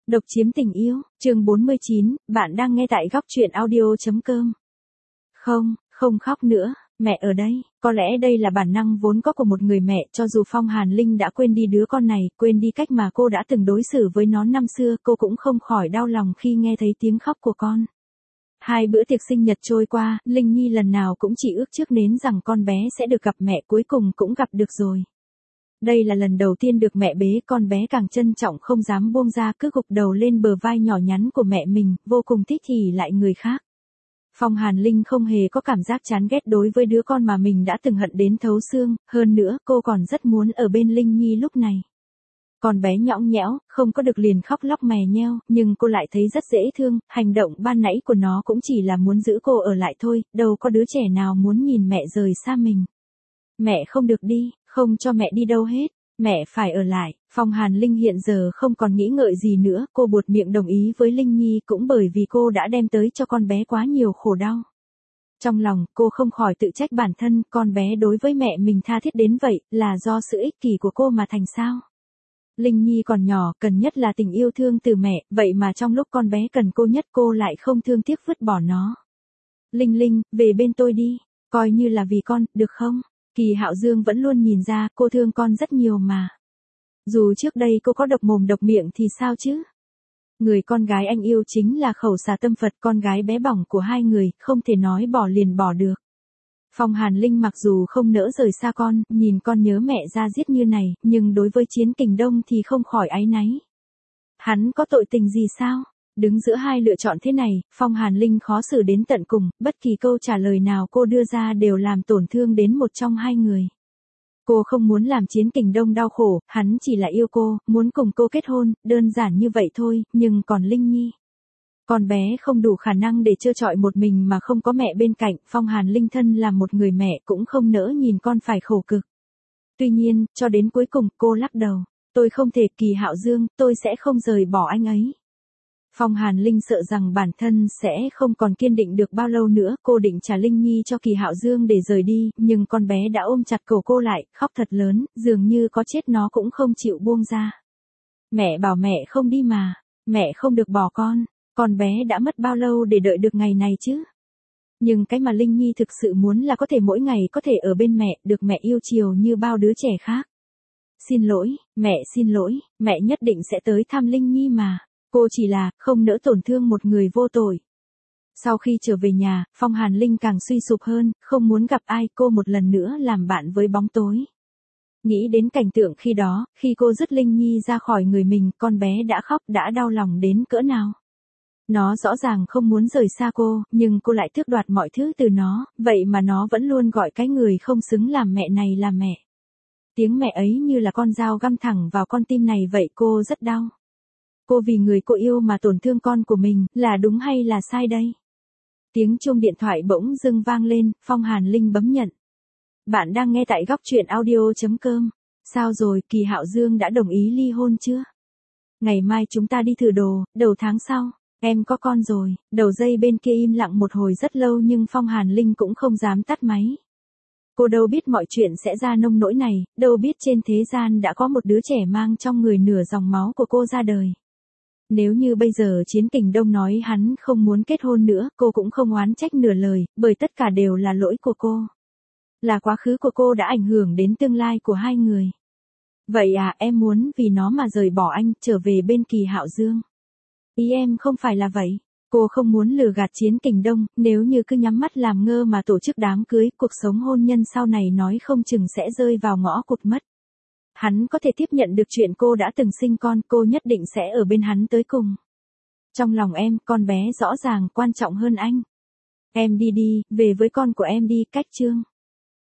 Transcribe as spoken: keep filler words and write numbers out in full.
Độc chiếm tình yêu, chương bốn mươi chín, bạn đang nghe tại góc truyện audio.com. Không, không khóc nữa, mẹ ở đây, có lẽ đây là bản năng vốn có của một người mẹ, cho dù Phong Hàn Linh đã quên đi đứa con này, quên đi cách mà cô đã từng đối xử với nó năm xưa, cô cũng không khỏi đau lòng khi nghe thấy tiếng khóc của con. Hai bữa tiệc sinh nhật trôi qua, Linh Nhi lần nào cũng chỉ ước trước nến rằng con bé sẽ được gặp mẹ, cuối cùng cũng gặp được rồi. Đây là lần đầu tiên được mẹ bế, con bé càng trân trọng không dám buông ra, cứ gục đầu lên bờ vai nhỏ nhắn của mẹ mình, vô cùng thích thì lại người khác. Phong Hàn Linh không hề có cảm giác chán ghét đối với đứa con mà mình đã từng hận đến thấu xương, hơn nữa cô còn rất muốn ở bên Linh Nhi lúc này. Con bé nhõng nhẽo, không có được liền khóc lóc mè nheo, nhưng cô lại thấy rất dễ thương, hành động ban nãy của nó cũng chỉ là muốn giữ cô ở lại thôi, đâu có đứa trẻ nào muốn nhìn mẹ rời xa mình. Mẹ không được đi, không cho mẹ đi đâu hết, mẹ phải ở lại. Phong Hàn Linh hiện giờ không còn nghĩ ngợi gì nữa, cô buột miệng đồng ý với Linh Nhi cũng bởi vì cô đã đem tới cho con bé quá nhiều khổ đau. Trong lòng, cô không khỏi tự trách bản thân, con bé đối với mẹ mình tha thiết đến vậy, là do sự ích kỷ của cô mà thành sao? Linh Nhi còn nhỏ, cần nhất là tình yêu thương từ mẹ, vậy mà trong lúc con bé cần cô nhất cô lại không thương tiếc vứt bỏ nó. Linh Linh, về bên tôi đi, coi như là vì con, được không? Kỳ Hạo Dương vẫn luôn nhìn ra, cô thương con rất nhiều mà. Dù trước đây cô có độc mồm độc miệng thì sao chứ? Người con gái anh yêu chính là khẩu xà tâm Phật, con gái bé bỏng của hai người, không thể nói bỏ liền bỏ được. Phong Hàn Linh mặc dù không nỡ rời xa con, nhìn con nhớ mẹ ra giết như này, nhưng đối với Chiến Kình Đông thì không khỏi áy náy. Hắn có tội tình gì sao? Đứng giữa hai lựa chọn thế này, Phong Hàn Linh khó xử đến tận cùng, bất kỳ câu trả lời nào cô đưa ra đều làm tổn thương đến một trong hai người. Cô không muốn làm Chiến Kình Đông đau khổ, hắn chỉ là yêu cô, muốn cùng cô kết hôn, đơn giản như vậy thôi, nhưng còn Linh Nhi. Con bé không đủ khả năng để trơ trọi một mình mà không có mẹ bên cạnh, Phong Hàn Linh thân là một người mẹ cũng không nỡ nhìn con phải khổ cực. Tuy nhiên, cho đến cuối cùng cô lắc đầu, tôi không thể, Kỳ Hạo Dương, tôi sẽ không rời bỏ anh ấy. Phong Hàn Linh sợ rằng bản thân sẽ không còn kiên định được bao lâu nữa, cô định trả Linh Nhi cho Kỳ Hạo Dương để rời đi, nhưng con bé đã ôm chặt cổ cô lại, khóc thật lớn, dường như có chết nó cũng không chịu buông ra. Mẹ bảo mẹ không đi mà, mẹ không được bỏ con, con bé đã mất bao lâu để đợi được ngày này chứ? Nhưng cái mà Linh Nhi thực sự muốn là có thể mỗi ngày có thể ở bên mẹ, được mẹ yêu chiều như bao đứa trẻ khác. Xin lỗi, mẹ xin lỗi, mẹ nhất định sẽ tới thăm Linh Nhi mà. Cô chỉ là, không nỡ tổn thương một người vô tội. Sau khi trở về nhà, Phong Hàn Linh càng suy sụp hơn, không muốn gặp ai, cô một lần nữa làm bạn với bóng tối. Nghĩ đến cảnh tượng khi đó, khi cô dứt Linh Nhi ra khỏi người mình, con bé đã khóc, đã đau lòng đến cỡ nào. Nó rõ ràng không muốn rời xa cô, nhưng cô lại tước đoạt mọi thứ từ nó, vậy mà nó vẫn luôn gọi cái người không xứng làm mẹ này là mẹ. Tiếng mẹ ấy như là con dao găm thẳng vào con tim này vậy, cô rất đau. Cô vì người cô yêu mà tổn thương con của mình, là đúng hay là sai đây? Tiếng chuông điện thoại bỗng dưng vang lên, Phong Hàn Linh bấm nhận. Bạn đang nghe tại góc truyện audio.com. Sao rồi, Kỳ Hạo Dương đã đồng ý ly hôn chưa? Ngày mai chúng ta đi thử đồ, đầu tháng sau, em có con rồi. Đầu dây bên kia im lặng một hồi rất lâu nhưng Phong Hàn Linh cũng không dám tắt máy. Cô đâu biết mọi chuyện sẽ ra nông nỗi này, đâu biết trên thế gian đã có một đứa trẻ mang trong người nửa dòng máu của cô ra đời. Nếu như bây giờ Chiến Kình Đông nói hắn không muốn kết hôn nữa, cô cũng không oán trách nửa lời, bởi tất cả đều là lỗi của cô. Là quá khứ của cô đã ảnh hưởng đến tương lai của hai người. Vậy à, em muốn vì nó mà rời bỏ anh, trở về bên Kỳ Hạo Dương. Ý em không phải là vậy. Cô không muốn lừa gạt Chiến Kình Đông, nếu như cứ nhắm mắt làm ngơ mà tổ chức đám cưới, cuộc sống hôn nhân sau này nói không chừng sẽ rơi vào ngõ cụt mất. Hắn có thể tiếp nhận được chuyện cô đã từng sinh con, cô nhất định sẽ ở bên hắn tới cùng. Trong lòng em, con bé rõ ràng quan trọng hơn anh. Em đi đi, về với con của em đi, cách chương.